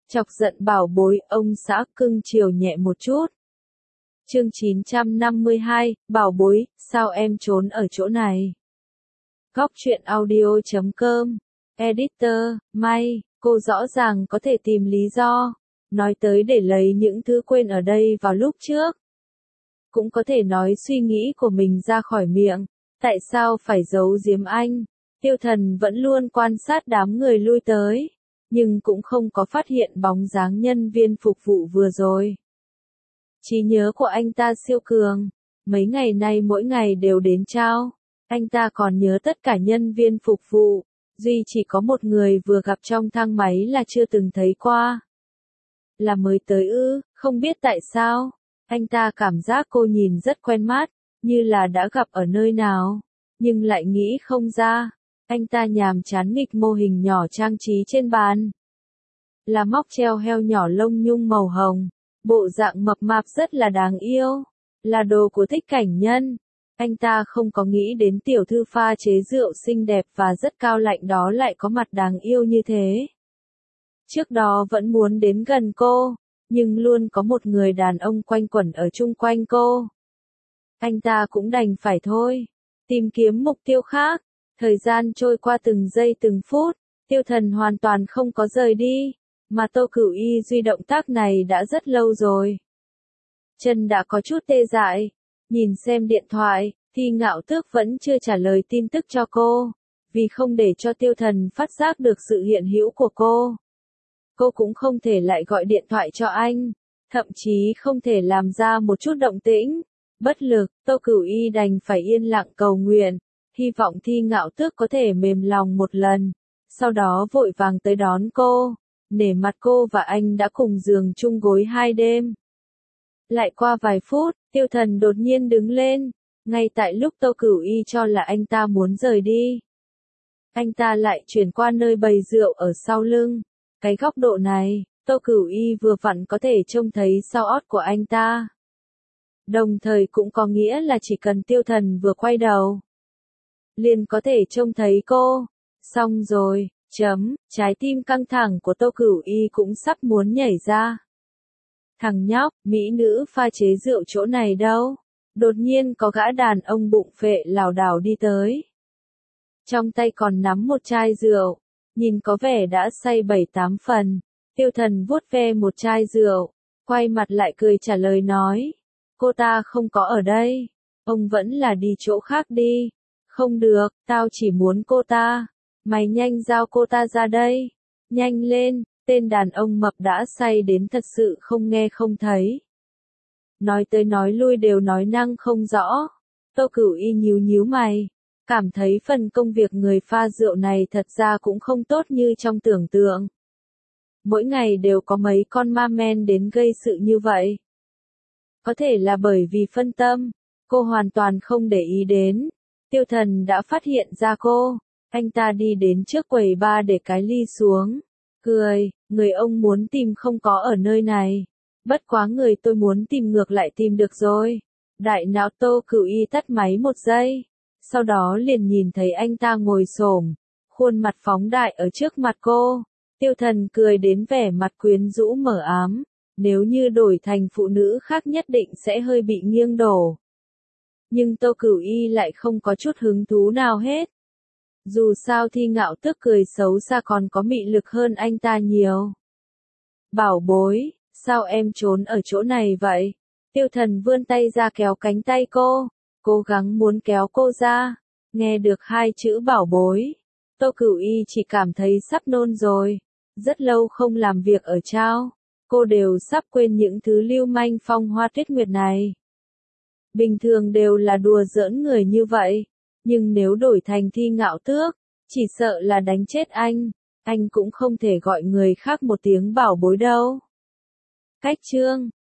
Chọc giận bảo bối, ông xã cưng chiều nhẹ một chút. Chương 952, bảo bối, sao em trốn ở chỗ này? Góc truyện audio.com, Editor, May, cô rõ ràng có thể tìm lý do, nói tới để lấy những thứ quên ở đây vào lúc trước. Cũng có thể nói suy nghĩ của mình ra khỏi miệng, tại sao phải giấu giếm anh? Tiêu Thần vẫn luôn quan sát đám người lui tới, nhưng cũng không có phát hiện bóng dáng nhân viên phục vụ vừa rồi. Trí nhớ của anh ta siêu cường, mấy ngày nay mỗi ngày đều đến trao. Anh ta còn nhớ tất cả nhân viên phục vụ, duy chỉ có một người vừa gặp trong thang máy là chưa từng thấy qua. Là mới tới ư, không biết tại sao, anh ta cảm giác cô nhìn rất quen mắt, như là đã gặp ở nơi nào, nhưng lại nghĩ không ra. Anh ta nhàm chán nghịch mô hình nhỏ trang trí trên bàn. Là móc treo heo nhỏ lông nhung màu hồng, bộ dạng mập mạp rất là đáng yêu, là đồ của Thích Cảnh Nhân. Anh ta không có nghĩ đến tiểu thư pha chế rượu xinh đẹp và rất cao lạnh đó lại có mặt đáng yêu như thế. Trước đó vẫn muốn đến gần cô, nhưng luôn có một người đàn ông quanh quẩn ở chung quanh cô. Anh ta cũng đành phải thôi, tìm kiếm mục tiêu khác. Thời gian trôi qua từng giây từng phút, Tiêu Thần hoàn toàn không có rời đi, mà Tô Cửu Y duy động tác này đã rất lâu rồi. Chân đã có chút tê dại, nhìn xem điện thoại, thì Ngạo Tước vẫn chưa trả lời tin tức cho cô, vì không để cho Tiêu Thần phát giác được sự hiện hữu của cô. Cô cũng không thể lại gọi điện thoại cho anh, thậm chí không thể làm ra một chút động tĩnh. Bất lực, Tô Cửu Y đành phải yên lặng cầu nguyện, hy vọng Thi Ngạo Tước có thể mềm lòng một lần, sau đó vội vàng tới đón cô, nể mặt cô và anh đã cùng giường chung gối 2 đêm. Lại qua vài phút, Tiêu Thần đột nhiên đứng lên, ngay tại lúc Tô Cửu Y cho là anh ta muốn rời đi. Anh ta lại chuyển qua nơi bày rượu ở sau lưng, cái góc độ này, Tô Cửu Y vừa vặn có thể trông thấy sau ót của anh ta. Đồng thời cũng có nghĩa là chỉ cần Tiêu Thần vừa quay đầu, liền có thể trông thấy cô. Xong rồi, trái tim căng thẳng của Tô Cửu Y cũng sắp muốn nhảy ra. Thằng nhóc, mỹ nữ pha chế rượu chỗ này đâu? Đột nhiên có gã đàn ông bụng phệ lảo đảo đi tới. Trong tay còn nắm một chai rượu, nhìn có vẻ đã say 7-8 phần. Tiêu Thần vuốt ve một chai rượu, quay mặt lại cười trả lời nói. Cô ta không có ở đây, ông vẫn là đi chỗ khác đi. Không được, tao chỉ muốn cô ta. Mày nhanh giao cô ta ra đây. Nhanh lên, tên đàn ông mập đã say đến thật sự không nghe không thấy. Nói tới nói lui đều nói năng không rõ. Tô Cửu Y nhíu mày, cảm thấy phần công việc người pha rượu này thật ra cũng không tốt như trong tưởng tượng. Mỗi ngày đều có mấy con ma men đến gây sự như vậy. Có thể là bởi vì phân tâm, cô hoàn toàn không để ý đến. Tiêu Thần đã phát hiện ra cô, anh ta đi đến trước quầy bar để cái ly xuống, cười, người ông muốn tìm không có ở nơi này, bất quá người tôi muốn tìm ngược lại tìm được rồi. Đại não Tô Cửu Y tắt máy một giây, sau đó liền nhìn thấy anh ta ngồi xổm, khuôn mặt phóng đại ở trước mặt cô. Tiêu Thần cười đến vẻ mặt quyến rũ mờ ám, nếu như đổi thành phụ nữ khác nhất định sẽ hơi bị nghiêng đổ. Nhưng Tô Cửu Y lại không có chút hứng thú nào hết. Dù sao Thi Ngạo Tước cười xấu xa còn có mị lực hơn anh ta nhiều. Bảo bối, sao em trốn ở chỗ này vậy? Tiêu Thần vươn tay ra kéo cánh tay cô, cố gắng muốn kéo cô ra. Nghe được 2 chữ bảo bối, Tô Cửu Y chỉ cảm thấy sắp nôn rồi. Rất lâu không làm việc ở trao, cô đều sắp quên những thứ lưu manh phong hoa tuyết nguyệt này. Bình thường đều là đùa giỡn người như vậy, nhưng nếu đổi thành Thi Ngạo Tước, chỉ sợ là đánh chết anh cũng không thể gọi người khác một tiếng bảo bối đâu. Cách chương